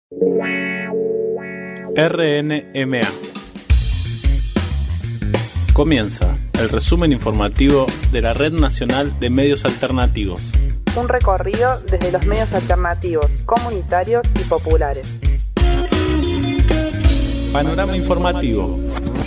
RNMA. Comienza el resumen informativo de la Red Nacional de Medios Alternativos. Un recorrido desde los medios alternativos, comunitarios y populares. Panorama informativo.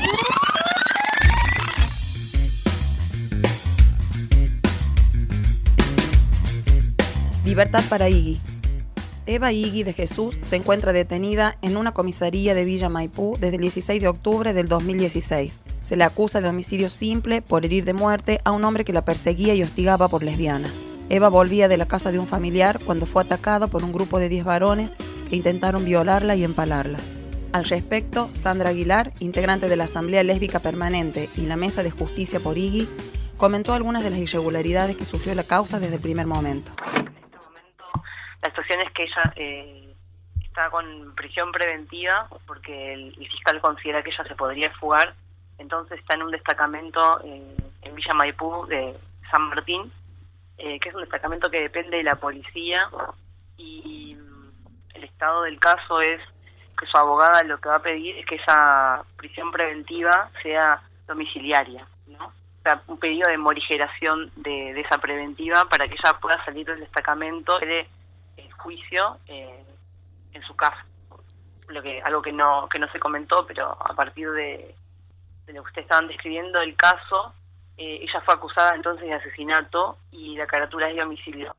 Libertad para Iggy. Eva Iggy de Jesús se encuentra detenida en una comisaría de Villa Maipú desde el 16 de octubre del 2016. Se le acusa de homicidio simple por herir de muerte a un hombre que la perseguía y hostigaba por lesbiana. Eva volvía de la casa de un familiar cuando fue atacada por un grupo de 10 varones que intentaron violarla y empalarla. Al respecto, Sandra Aguilar, integrante de la Asamblea Lésbica Permanente y la Mesa de Justicia por Iggy, comentó algunas de las irregularidades que sufrió la causa desde el primer momento. La situación es que ella está con prisión preventiva porque el fiscal considera que ella se podría fugar, entonces está en un destacamento en Villa Maipú de San Martín, que es un destacamento que depende de la policía, y el estado del caso es que su abogada lo que va a pedir es que esa prisión preventiva sea domiciliaria, ¿no? O sea, un pedido de morigeración de esa preventiva para que ella pueda salir del destacamento de juicio en su casa. Algo que no se comentó, pero a partir de lo que ustedes estaban describiendo el caso, ella fue acusada entonces de asesinato y la carátula es de homicidio.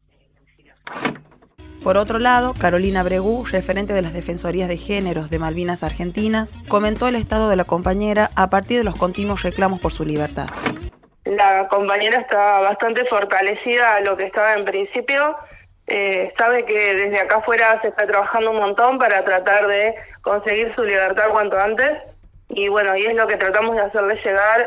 Por otro lado, Carolina Bregú, referente de las Defensorías de Géneros de Malvinas Argentinas, comentó el estado de la compañera a partir de los continuos reclamos por su libertad. La compañera está bastante fortalecida a lo que estaba en principio. Sabe que desde acá afuera se está trabajando un montón para tratar de conseguir su libertad cuanto antes, y bueno, y es lo que tratamos de hacerle llegar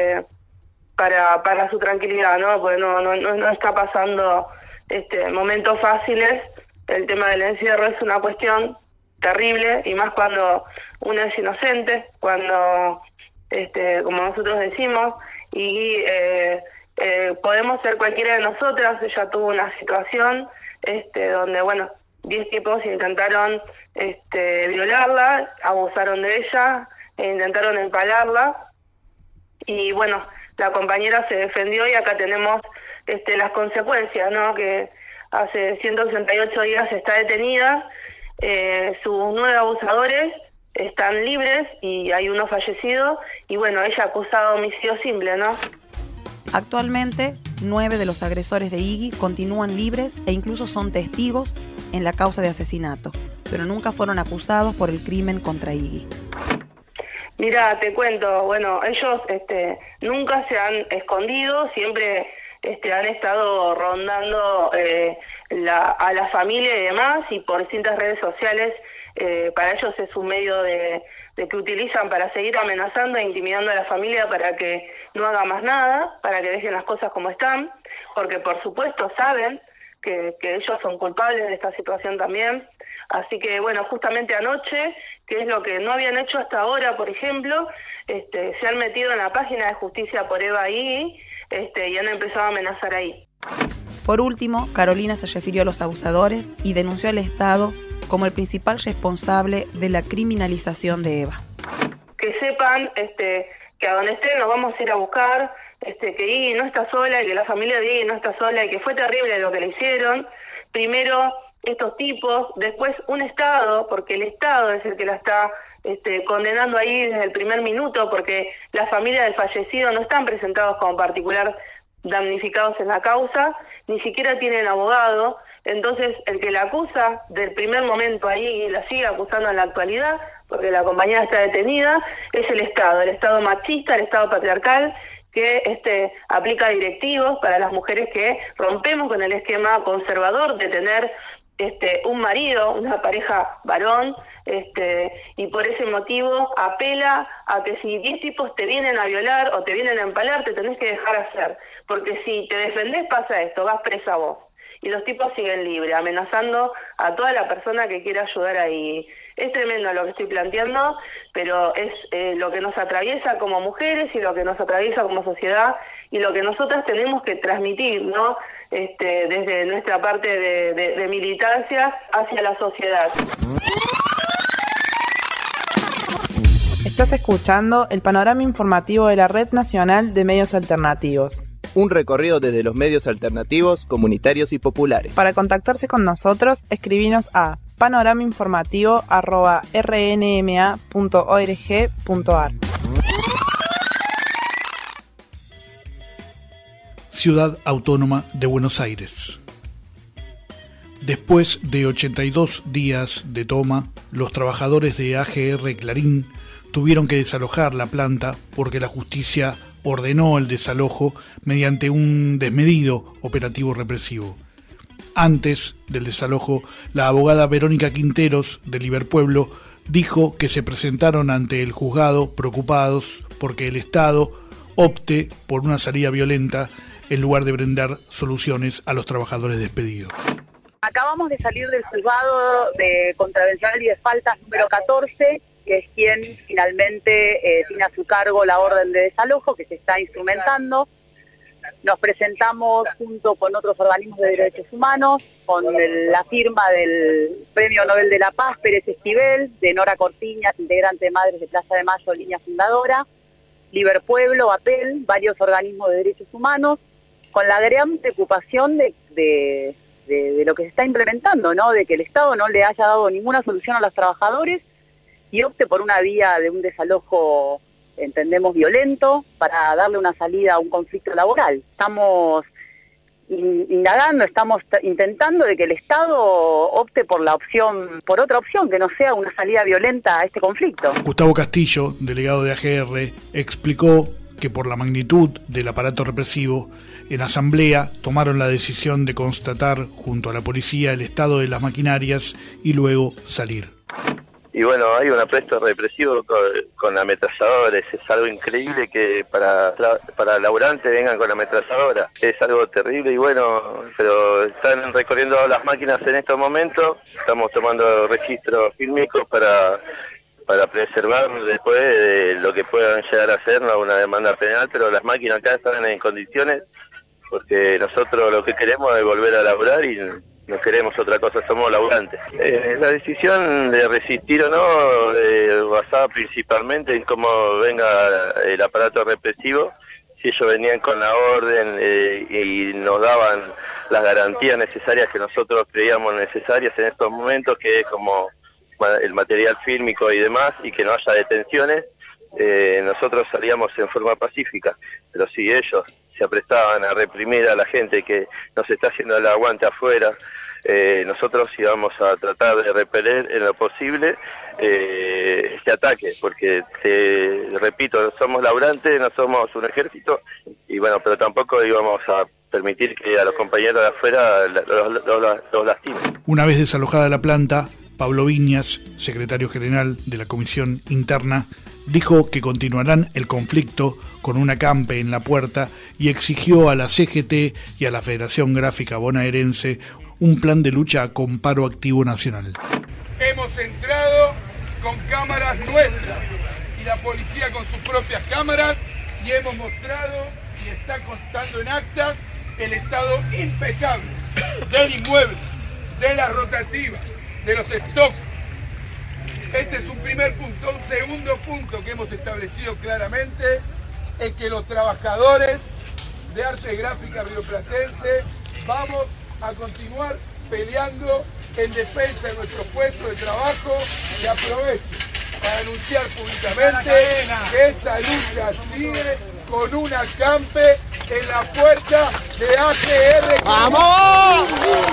para su tranquilidad, ¿no? Porque no está pasando momentos fáciles. El tema del encierro es una cuestión terrible, y más cuando uno es inocente, cuando como nosotros decimos, y podemos ser cualquiera de nosotras. Ella tuvo una situación donde, bueno, 10 tipos intentaron violarla, abusaron de ella, intentaron empalarla, y bueno, la compañera se defendió, y acá tenemos las consecuencias, ¿no? Que hace 168 días está detenida, sus 9 abusadores están libres y hay uno fallecido, y bueno, ella acusada de homicidio simple, ¿no? Actualmente, 9 de los agresores de Iggy continúan libres e incluso son testigos en la causa de asesinato, pero nunca fueron acusados por el crimen contra Iggy. Mira, te cuento, bueno, ellos nunca se han escondido, siempre han estado rondando a la familia y demás, y por distintas redes sociales. Para ellos es un medio de que utilizan para seguir amenazando e intimidando a la familia para que no haga más nada, para que dejen las cosas como están, porque por supuesto saben que ellos son culpables de esta situación también. Así que bueno, justamente anoche, que es lo que no habían hecho hasta ahora, por ejemplo, se han metido en la página de Justicia por Eva Iggy, y han empezado a amenazar ahí. Por último, Carolina se refirió a los abusadores y denunció al Estado como el principal responsable de la criminalización de Eva. Que sepan que a donde estén nos vamos a ir a buscar, que Iggy no está sola, y que la familia de Iggy no está sola, y que fue terrible lo que le hicieron. Primero estos tipos, después un Estado, porque el Estado es el que la está condenando ahí desde el primer minuto, porque la familia del fallecido no están presentados como particular damnificados en la causa, ni siquiera tienen abogado. Entonces, el que la acusa del primer momento ahí y la sigue acusando en la actualidad, porque la compañera está detenida, es el Estado machista, el Estado patriarcal, que aplica directivos para las mujeres que rompemos con el esquema conservador de tener un marido, una pareja varón, y por ese motivo apela a que si 10 tipos te vienen a violar o te vienen a empalar, te tenés que dejar hacer, porque si te defendés pasa esto, vas presa vos. Y los tipos siguen libres, amenazando a toda la persona que quiera ayudar ahí. Es tremendo lo que estoy planteando, pero es lo que nos atraviesa como mujeres y lo que nos atraviesa como sociedad, y lo que nosotras tenemos que transmitir, ¿no? desde nuestra parte de militancia hacia la sociedad. Estás escuchando el panorama informativo de la Red Nacional de Medios Alternativos. Un recorrido desde los medios alternativos, comunitarios y populares. Para contactarse con nosotros, escribinos a panoramainformativo@rnma.org.ar. Ciudad Autónoma de Buenos Aires. Después de 82 días de toma, los trabajadores de AGR Clarín tuvieron que desalojar la planta porque la justicia ordenó el desalojo mediante un desmedido operativo represivo. Antes del desalojo, la abogada Verónica Quinteros, de Liverpueblo, dijo que se presentaron ante el juzgado preocupados porque el Estado opte por una salida violenta en lugar de brindar soluciones a los trabajadores despedidos. Acabamos de salir del juzgado de contravencional y de faltas número 14, que es quien finalmente tiene a su cargo la orden de desalojo que se está instrumentando. Nos presentamos junto con otros organismos de derechos humanos, con la firma del Premio Nobel de la Paz, Pérez Esquivel, de Nora Cortiñas, integrante de Madres de Plaza de Mayo, línea fundadora, Liverpueblo, APEL, varios organismos de derechos humanos, con la gran preocupación de lo que se está implementando, ¿no? De que el Estado no le haya dado ninguna solución a los trabajadores y opte por una vía de un desalojo, entendemos, violento, para darle una salida a un conflicto laboral. Estamos indagando, estamos intentando de que el Estado opte por otra opción, que no sea una salida violenta a este conflicto. Gustavo Castillo, delegado de AGR, explicó que por la magnitud del aparato represivo, en asamblea tomaron la decisión de constatar junto a la policía el estado de las maquinarias y luego salir. Y bueno, hay un apresto represivo con ametralladores, es algo increíble que para laburantes vengan con ametralladora, es algo terrible y bueno, pero están recorriendo las máquinas en estos momentos, estamos tomando registros fílmicos para preservar después de lo que puedan llegar a ser, no una demanda penal, pero las máquinas acá están en condiciones porque nosotros lo que queremos es volver a laburar y no queremos otra cosa, somos laburantes. La decisión de resistir o no, basada principalmente en cómo venga el aparato represivo, si ellos venían con la orden y nos daban las garantías necesarias que nosotros creíamos necesarias en estos momentos, que es como el material fílmico y demás, y que no haya detenciones, nosotros salíamos en forma pacífica, pero si ellos se aprestaban a reprimir a la gente que nos está haciendo el aguante afuera, nosotros íbamos a tratar de repeler en lo posible este ataque, porque repito, somos laburantes, no somos un ejército, y bueno, pero tampoco íbamos a permitir que a los compañeros de afuera los lastimen. Una vez desalojada la planta, Pablo Viñas, secretario general de la Comisión Interna, dijo que continuarán el conflicto con un acampe en la puerta y exigió a la CGT y a la Federación Gráfica Bonaerense un plan de lucha con paro activo nacional. Hemos entrado con cámaras nuestras y la policía con sus propias cámaras y hemos mostrado y está constando en actas el estado impecable del inmueble, de las rotativas, de los stocks. Este es un primer punto. Un segundo punto que hemos establecido claramente es que los trabajadores de arte gráfica rioplatense vamos a continuar peleando en defensa de nuestro puesto de trabajo, y aprovecho para anunciar públicamente que esta lucha sigue con un acampe en la puerta de AGR. ¡Vamos!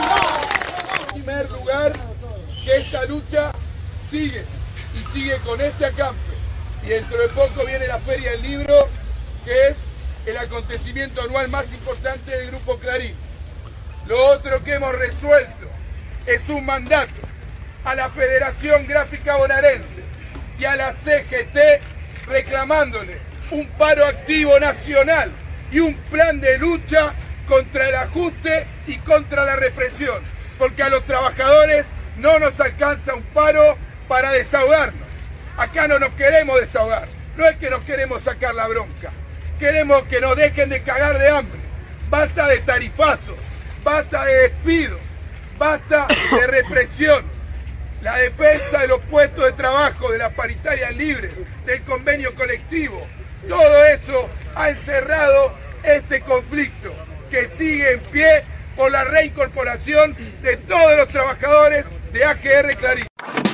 En primer lugar, que esta lucha sigue y sigue con este acampe, y dentro de poco viene la Feria del Libro, que es el acontecimiento anual más importante del Grupo Clarín. Lo otro que hemos resuelto es un mandato a la Federación Gráfica Bonaerense y a la CGT reclamándole un paro activo nacional y un plan de lucha contra el ajuste y contra la represión, porque a los trabajadores no nos alcanza un paro para desahogarnos. Acá no nos queremos desahogar, no es que nos queremos sacar la bronca, queremos que nos dejen de cagar de hambre. Basta de tarifazos, basta de despido, basta de represión. La defensa de los puestos de trabajo, de las paritarias libres, del convenio colectivo, todo eso ha encerrado este conflicto que sigue en pie por la reincorporación de todos los trabajadores de AGR Clarín.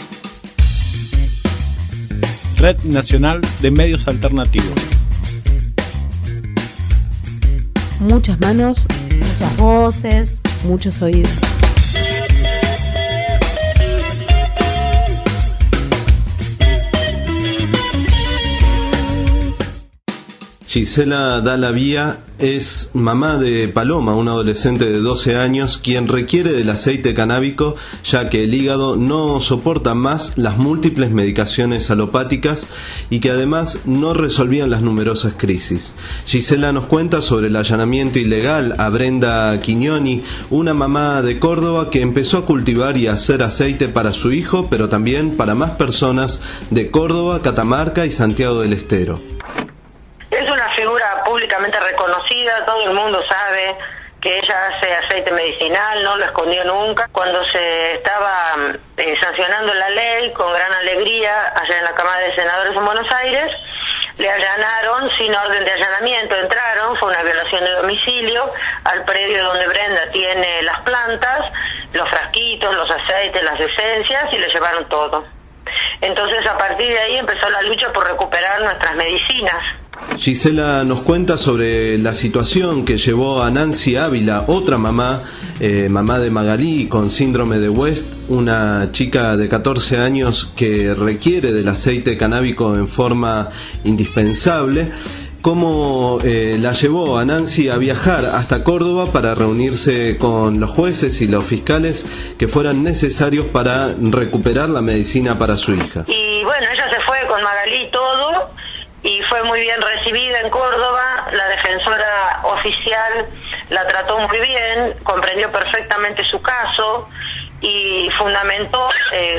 Red Nacional de Medios Alternativos. Muchas manos, muchas voces, muchos oídos. Gisela Dallavía es mamá de Paloma, una adolescente de 12 años, quien requiere del aceite canábico ya que el hígado no soporta más las múltiples medicaciones alopáticas y que además no resolvían las numerosas crisis. Gisela nos cuenta sobre el allanamiento ilegal a Brenda Quignoni, una mamá de Córdoba que empezó a cultivar y a hacer aceite para su hijo, pero también para más personas de Córdoba, Catamarca y Santiago del Estero. Es una figura públicamente reconocida, todo el mundo sabe que ella hace aceite medicinal, no lo escondió nunca. Cuando se estaba sancionando la ley, con gran alegría, allá en la Cámara de Senadores en Buenos Aires, le allanaron sin orden de allanamiento, entraron, fue una violación de domicilio, al predio donde Brenda tiene las plantas, los frasquitos, los aceites, las esencias, y le llevaron todo. Entonces, a partir de ahí empezó la lucha por recuperar nuestras medicinas. Gisela nos cuenta sobre la situación que llevó a Nancy Ávila, otra mamá, mamá de Magalí con síndrome de West, una chica de 14 años que requiere del aceite canábico en forma indispensable. Cómo la llevó a Nancy a viajar hasta Córdoba para reunirse con los jueces y los fiscales que fueran necesarios para recuperar la medicina para su hija. Y bueno, ella se fue con Magalí y todo, y fue muy bien recibida en Córdoba. La defensora oficial la trató muy bien, comprendió perfectamente su caso y fundamentó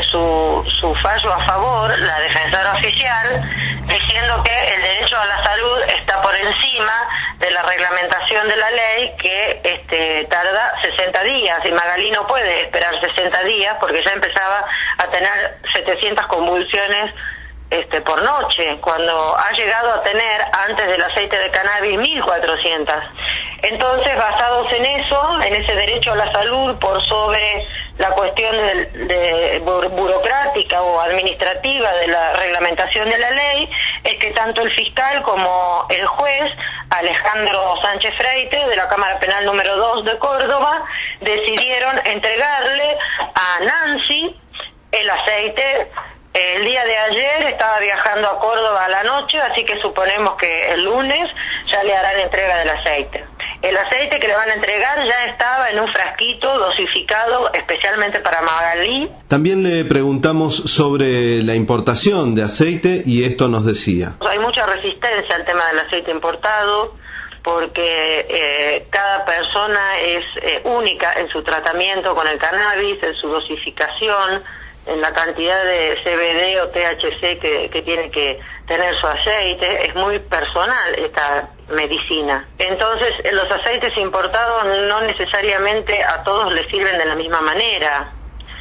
su fallo a favor, la defensora oficial, diciendo que el derecho a la salud está por encima de la reglamentación de la ley, que tarda 60 días, y Magalí no puede esperar 60 días porque ya empezaba a tener 700 convulsiones por noche, cuando ha llegado a tener, antes del aceite de cannabis, 1400. Entonces, basados en eso, en ese derecho a la salud, por sobre la cuestión de burocrática o administrativa de la reglamentación de la ley, es que tanto el fiscal como el juez, Alejandro Sánchez Freite, de la Cámara Penal número 2 de Córdoba, decidieron entregarle a Nancy el aceite. El día de ayer estaba viajando a Córdoba a la noche, así que suponemos que el lunes ya le harán entrega del aceite. El aceite que le van a entregar ya estaba en un frasquito dosificado especialmente para Magalí. También le preguntamos sobre la importación de aceite y esto nos decía. Hay mucha resistencia al tema del aceite importado porque cada persona es única en su tratamiento con el cannabis, en su dosificación, en la cantidad de CBD o THC que tiene que tener su aceite. Es muy personal esta medicina. Entonces, los aceites importados no necesariamente a todos les sirven de la misma manera.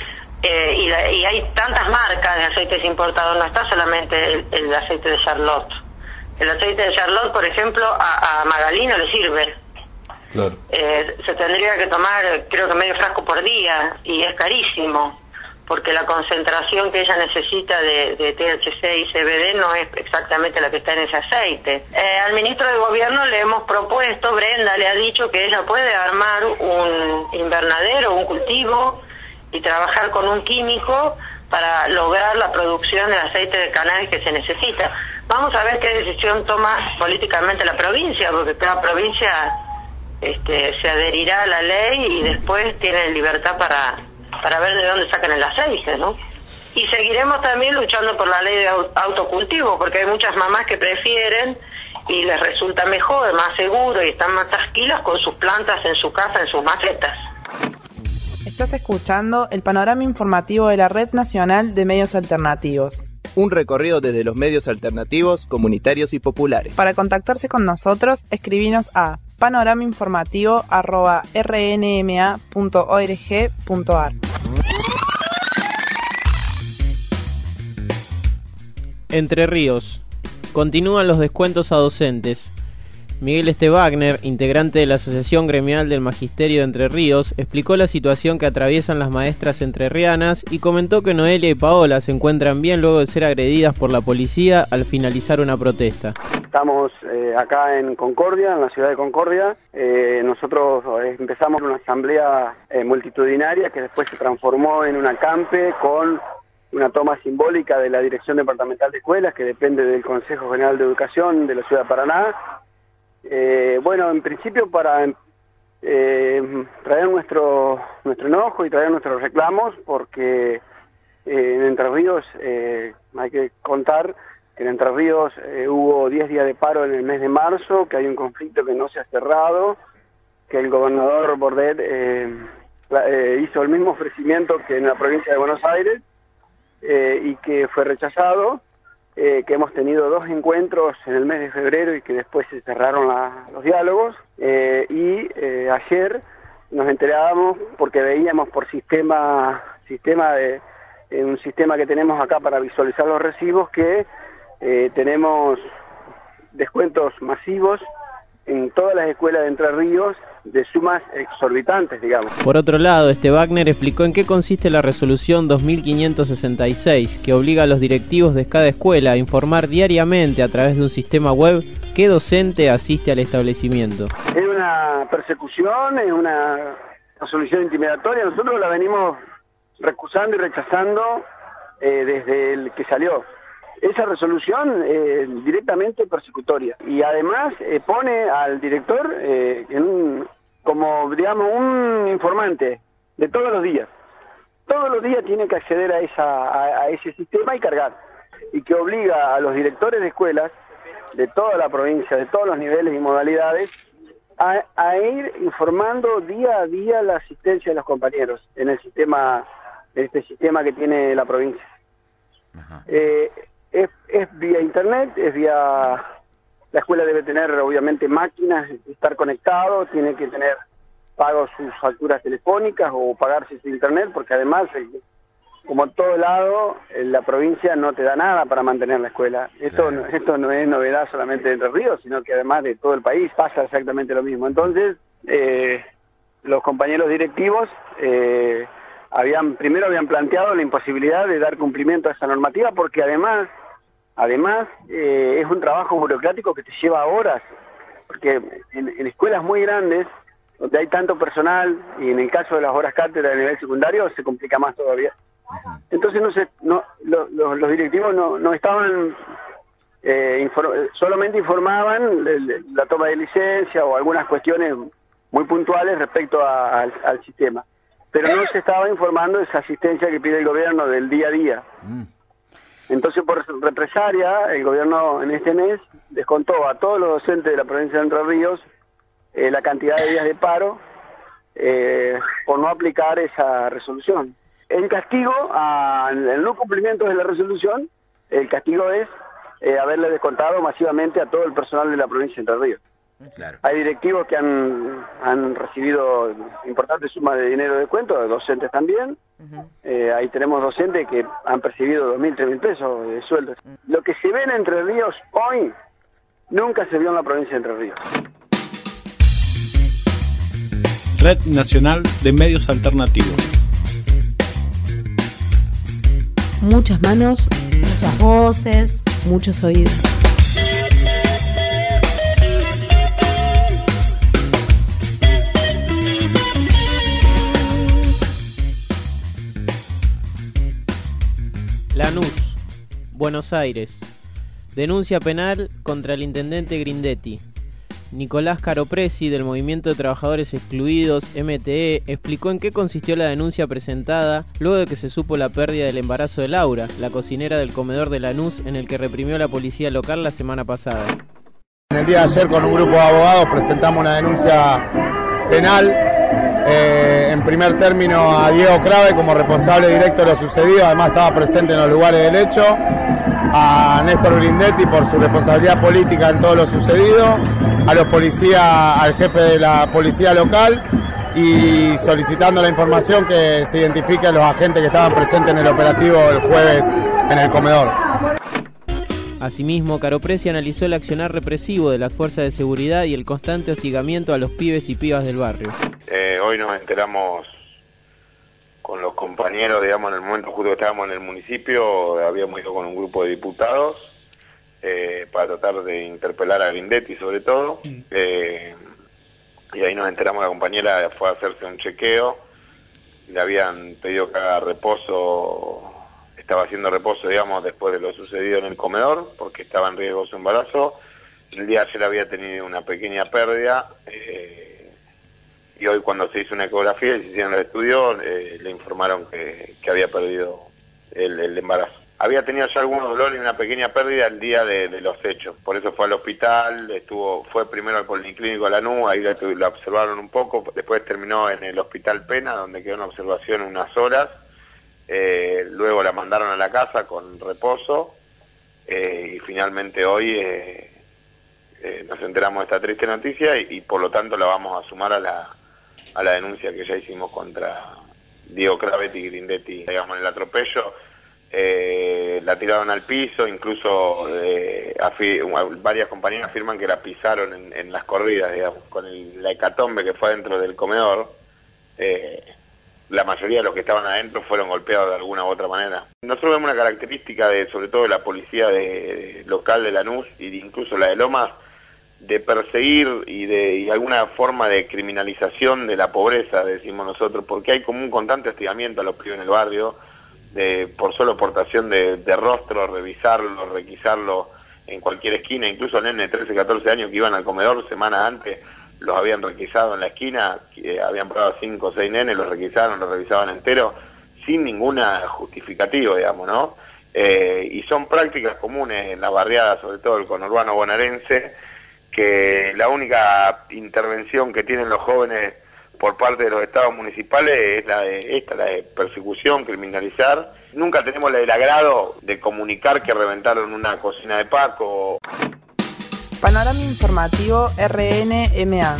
Y hay tantas marcas de aceites importados, no está solamente el aceite de Charlotte. El aceite de Charlotte, por ejemplo, a Magalí no le sirve. Claro. Se tendría que tomar, creo que medio frasco por día, y es carísimo, porque la concentración que ella necesita de THC y CBD no es exactamente la que está en ese aceite. Al ministro de Gobierno le hemos propuesto, Brenda le ha dicho que ella puede armar un invernadero, un cultivo, y trabajar con un químico para lograr la producción del aceite de cannabis que se necesita. Vamos a ver qué decisión toma políticamente la provincia, porque cada provincia se adherirá a la ley y después tiene libertad para ver de dónde sacan el aceite, ¿no? Y seguiremos también luchando por la ley de autocultivo, porque hay muchas mamás que prefieren y les resulta mejor, más seguro, y están más tranquilas con sus plantas en su casa, en sus macetas. Estás escuchando el panorama informativo de la Red Nacional de Medios Alternativos. Un recorrido desde los medios alternativos, comunitarios y populares. Para contactarse con nosotros, escribinos a panoramainformativo@rnma.org.ar. Entre Ríos. Continúan los descuentos a docentes. Miguel Wagner, integrante de la Asociación Gremial del Magisterio de Entre Ríos, explicó la situación que atraviesan las maestras entrerrianas y comentó que Noelia y Paola se encuentran bien luego de ser agredidas por la policía al finalizar una protesta. Estamos acá en Concordia, en la ciudad de Concordia. Nosotros empezamos una asamblea multitudinaria que después se transformó en un acampe con una toma simbólica de la Dirección Departamental de Escuelas, que depende del Consejo General de Educación de la Ciudad de Paraná. Bueno, en principio para traer nuestro enojo y traer nuestros reclamos, porque en Entre Ríos hay que contar que en Entre Ríos hubo 10 días de paro en el mes de marzo, que hay un conflicto que no se ha cerrado, que el gobernador Bordet hizo el mismo ofrecimiento que en la provincia de Buenos Aires y que fue rechazado. Que hemos tenido 2 encuentros en el mes de febrero y que después se cerraron los diálogos, y ayer nos enterábamos porque veíamos por un sistema que tenemos acá para visualizar los recibos, que tenemos descuentos masivos en todas las escuelas de Entre Ríos de sumas exorbitantes, digamos. Por otro lado, Wagner explicó en qué consiste la resolución 2566, que obliga a los directivos de cada escuela a informar diariamente a través de un sistema web qué docente asiste al establecimiento. Es una persecución, es una resolución intimidatoria. Nosotros la venimos recusando y rechazando desde el que salió. Esa resolución es directamente persecutoria y además pone al director como, digamos, un informante de todos los días. Todos los días tiene que acceder a ese sistema y cargar. Y que obliga a los directores de escuelas de toda la provincia, de todos los niveles y modalidades, a ir informando día a día la asistencia de los compañeros en el sistema, este sistema que tiene la provincia. Es vía internet, es vía... La escuela debe tener, obviamente, máquinas, estar conectado, tiene que tener pagos sus facturas telefónicas o pagarse su internet, porque además, como en todo lado, la provincia no te da nada para mantener la escuela. Esto no es novedad solamente de Entre Ríos, sino que además de todo el país pasa exactamente lo mismo. Entonces, los compañeros directivos primero habían planteado la imposibilidad de dar cumplimiento a esa normativa, porque además es un trabajo burocrático que te lleva horas, porque en escuelas muy grandes, donde hay tanto personal, y en el caso de las horas cátedra de nivel secundario, se complica más todavía. Entonces los directivos no estaban, solamente informaban la toma de licencia o algunas cuestiones muy puntuales respecto al sistema, pero no se estaba informando de esa asistencia que pide el gobierno del día a día. Entonces, por represalia, el gobierno en este mes descontó a todos los docentes de la provincia de Entre Ríos la cantidad de días de paro por no aplicar esa resolución. En castigo al no cumplimiento de la resolución, el castigo es haberle descontado masivamente a todo el personal de la provincia de Entre Ríos. Claro. Hay directivos que han recibido importantes sumas de dinero de descuento, docentes también. Ahí tenemos docentes que han percibido 2.000, 3.000 pesos de sueldo. Lo que se ve en Entre Ríos hoy nunca se vio en la provincia de Entre Ríos. Red Nacional de Medios Alternativos. Muchas manos, muchas voces, muchos oídos. Lanús, Buenos Aires. Denuncia penal contra el intendente Grindetti. Nicolás Caropresi, del Movimiento de Trabajadores Excluidos, MTE, explicó en qué consistió la denuncia presentada luego de que se supo la pérdida del embarazo de Laura, la cocinera del comedor de Lanús, en el que reprimió la policía local la semana pasada. En el día de ayer, con un grupo de abogados, presentamos una denuncia penal. En primer término, a Diego Crave como responsable directo de lo sucedido, además estaba presente en los lugares del hecho. a Néstor Grindetti por su responsabilidad política en todo lo sucedido, a los policías, al jefe de la policía local y solicitando la información que se identifique a los agentes que estaban presentes en el operativo el jueves en el comedor. Asimismo, Caropresi analizó el accionar represivo de las fuerzas de seguridad y el constante hostigamiento a los pibes y pibas del barrio. Hoy nos enteramos con los compañeros, digamos, en el momento justo que estábamos en el municipio, habíamos ido con un grupo de diputados para tratar de interpelar a Grindetti sobre todo, y ahí nos enteramos que la compañera fue a hacerse un chequeo, le habían pedido que haga reposo, estaba haciendo reposo, digamos, después de lo sucedido en el comedor, porque estaba en riesgo su embarazo. El día de ayer había tenido una pequeña pérdida, y hoy cuando se hizo una ecografía y se hicieron el estudio, le informaron que había perdido el embarazo. Había tenido ya algunos dolores y una pequeña pérdida el día de los hechos, por eso fue al hospital, fue primero al Policlínico de Lanús, ahí la observaron un poco, después terminó en el Hospital Pena, donde quedó en observación unas horas, luego la mandaron a la casa con reposo, y finalmente hoy nos enteramos de esta triste noticia y por lo tanto la vamos a sumar a la denuncia que ya hicimos contra Diego Cravetti y Grindetti, digamos, en el atropello. La tiraron al piso, incluso varias compañeras afirman que la pisaron en las corridas, digamos, con la hecatombe que fue dentro del comedor. La mayoría de los que estaban adentro fueron golpeados de alguna u otra manera. Nosotros vemos una característica sobre todo de la policía local de Lanús e incluso la de Lomas, de perseguir y de alguna forma de criminalización de la pobreza, decimos nosotros, porque hay como un constante hostigamiento a los pibes en el barrio, por solo portación de rostro, revisarlo, requisarlo en cualquier esquina, incluso nenes de 13, 14 años que iban al comedor semanas antes, los habían requisado en la esquina, habían probado 5 o 6 nenes, los requisaron, los revisaban entero, sin ninguna justificativo, digamos, ¿no? Y son prácticas comunes en la barriada, sobre todo el conurbano bonaerense, que la única intervención que tienen los jóvenes por parte de los estados municipales es la de persecución, criminalizar. Nunca tenemos el agrado de comunicar que reventaron una cocina de Paco. Panorama informativo RNMA.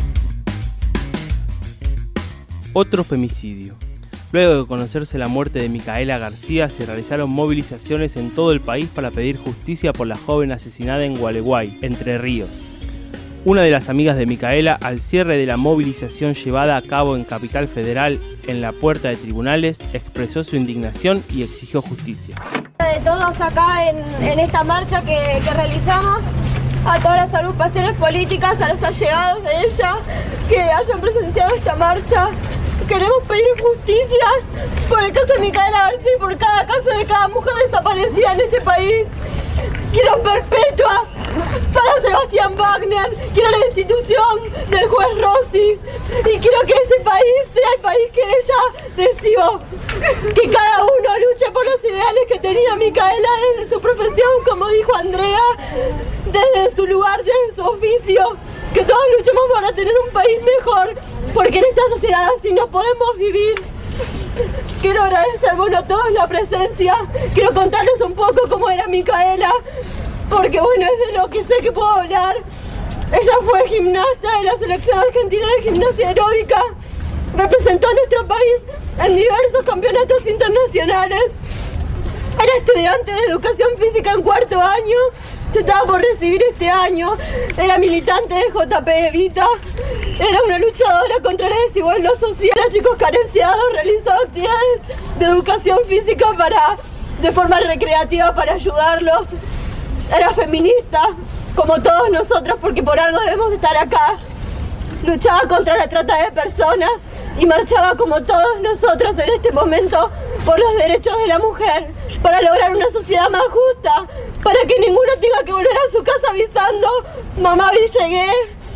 Otro femicidio. Luego de conocerse la muerte de Micaela García, se realizaron movilizaciones en todo el país para pedir justicia por la joven asesinada en Gualeguay, Entre Ríos. Una de las amigas de Micaela, al cierre de la movilización llevada a cabo en Capital Federal, en la puerta de tribunales, expresó su indignación y exigió justicia. De todos acá en esta marcha que realizamos, a todas las agrupaciones políticas, a los allegados de ella que hayan presenciado esta marcha, queremos pedir justicia por el caso de Micaela García y por cada caso de cada mujer desaparecida en este país. Quiero perpetua para Sebastián Wagner, quiero la destitución del juez Rossi y quiero que este país sea el país que ella deseó, que cada uno luche por los ideales que tenía Micaela desde su profesión, como dijo Andrea, desde su lugar, desde su oficio, que todos luchemos para tener un país mejor, porque en esta sociedad así no podemos vivir. Quiero agradecer, bueno, a todos la presencia, quiero contarles un poco cómo era Micaela, porque bueno, es de lo que sé que puedo hablar. Ella fue gimnasta de la selección argentina de gimnasia aeróbica, representó a nuestro país en diversos campeonatos internacionales, era estudiante de educación física en 4º año, se estaba por recibir este año, era militante del JP Evita, era una luchadora contra la desigualdad social, a chicos carenciados, realizaba actividades de educación física de forma recreativa para ayudarlos, era feminista, como todos nosotros, porque por algo debemos estar acá, luchaba contra la trata de personas y marchaba como todos nosotros en este momento por los derechos de la mujer, para lograr una sociedad más justa, para que ninguno tenga que volver a su casa avisando: mamá, llegué,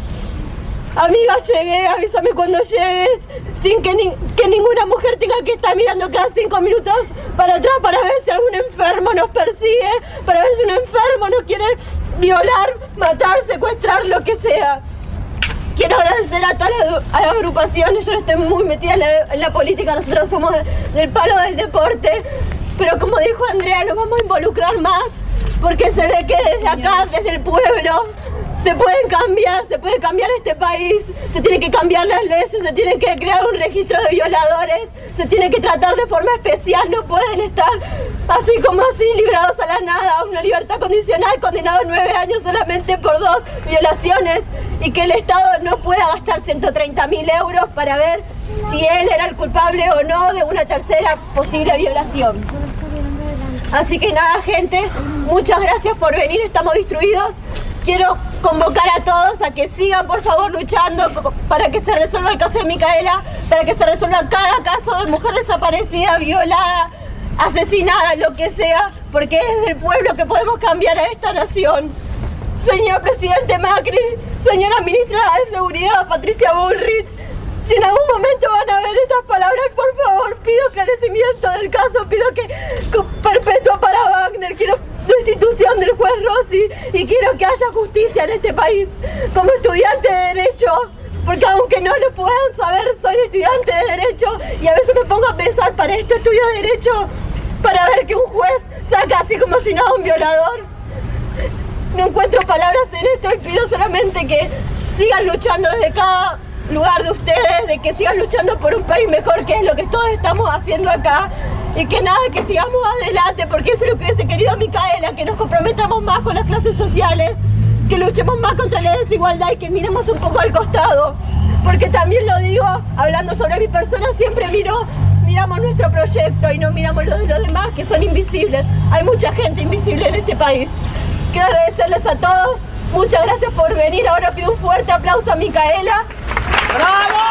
amiga, llegué, avísame cuando llegues, sin que ninguna mujer tenga que estar mirando cada 5 minutos para atrás para ver si algún enfermo nos persigue, para ver si un enfermo nos quiere violar, matar, secuestrar, lo que sea. Quiero agradecer a todas las agrupaciones, yo no estoy muy metida en la política, nosotros somos del palo del deporte, pero como dijo Andrea, nos vamos a involucrar más porque se ve que desde acá, desde el pueblo, se puede cambiar este país, se tienen que cambiar las leyes, se tiene que crear un registro de violadores, se tiene que tratar de forma especial, no pueden estar así como así librados a la nada, una libertad condicional, condenado a 9 años solamente por 2 violaciones, y que el Estado no pueda gastar 130.000 euros para ver si él era el culpable o no de una tercera posible violación. Así que nada, gente, muchas gracias por venir, estamos destruidos. Quiero convocar a todos a que sigan, por favor, luchando para que se resuelva el caso de Micaela, para que se resuelva cada caso de mujer desaparecida, violada, asesinada, lo que sea, porque es desde el pueblo que podemos cambiar a esta nación. Señor presidente Macri, señora ministra de Seguridad Patricia Bullrich, si en algún momento van a ver estas palabras, por favor, pido esclarecimiento del caso, pido que perpetua para Wagner, quiero destitución del juez Rossi y quiero que haya justicia en este país. Como estudiante de Derecho, porque aunque no lo puedan saber, soy estudiante de Derecho y a veces me pongo a pensar, para esto estudio Derecho, para ver que un juez saca así como si nada a un violador. No encuentro palabras en esto y pido solamente que sigan luchando desde cada lugar de ustedes, de que sigan luchando por un país mejor, que es lo que todos estamos haciendo acá, y que nada, que sigamos adelante, porque eso es lo que hubiese querido Micaela, que nos comprometamos más con las clases sociales, que luchemos más contra la desigualdad y que miremos un poco al costado, porque también lo digo, hablando sobre mi persona, siempre miramos nuestro proyecto y no miramos lo de los demás, que son invisibles. Hay mucha gente invisible en este país. Quiero agradecerles a todos, muchas gracias por venir. Ahora pido un fuerte aplauso a Micaela. ¡Bravo!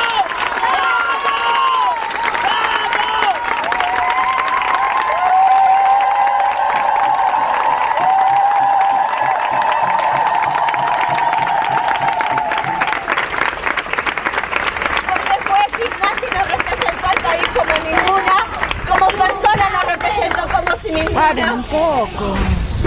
Porque fue gimnasta y nos representó al país como ninguna, como persona nos representó como si ninguna. Paren un poco.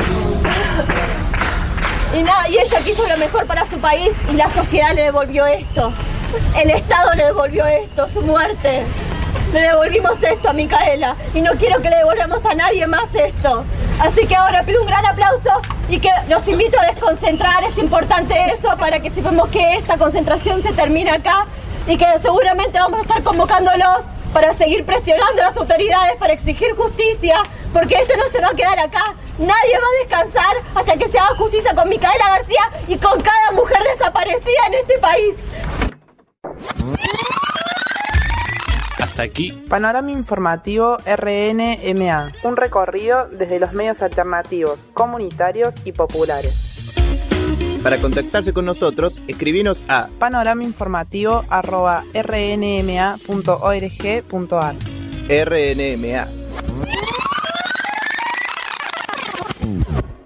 Y nada, y ella quiso lo mejor para su país y la sociedad le devolvió esto. El Estado le devolvió esto, su muerte. Le devolvimos esto a Micaela y no quiero que le devolvamos a nadie más esto. Así que ahora pido un gran aplauso y que los invito a desconcentrar, es importante eso, para que sepamos que esta concentración se termina acá y que seguramente vamos a estar convocándolos para seguir presionando a las autoridades para exigir justicia, porque esto no se va a quedar acá. Nadie va a descansar hasta que se haga justicia con Micaela García y con cada mujer desaparecida en este país. Hasta aquí. Panorama informativo RNMA. Un recorrido desde los medios alternativos, comunitarios y populares. Para contactarse con nosotros, escribinos a panoramainformativo@rnma.org.ar. RNMA.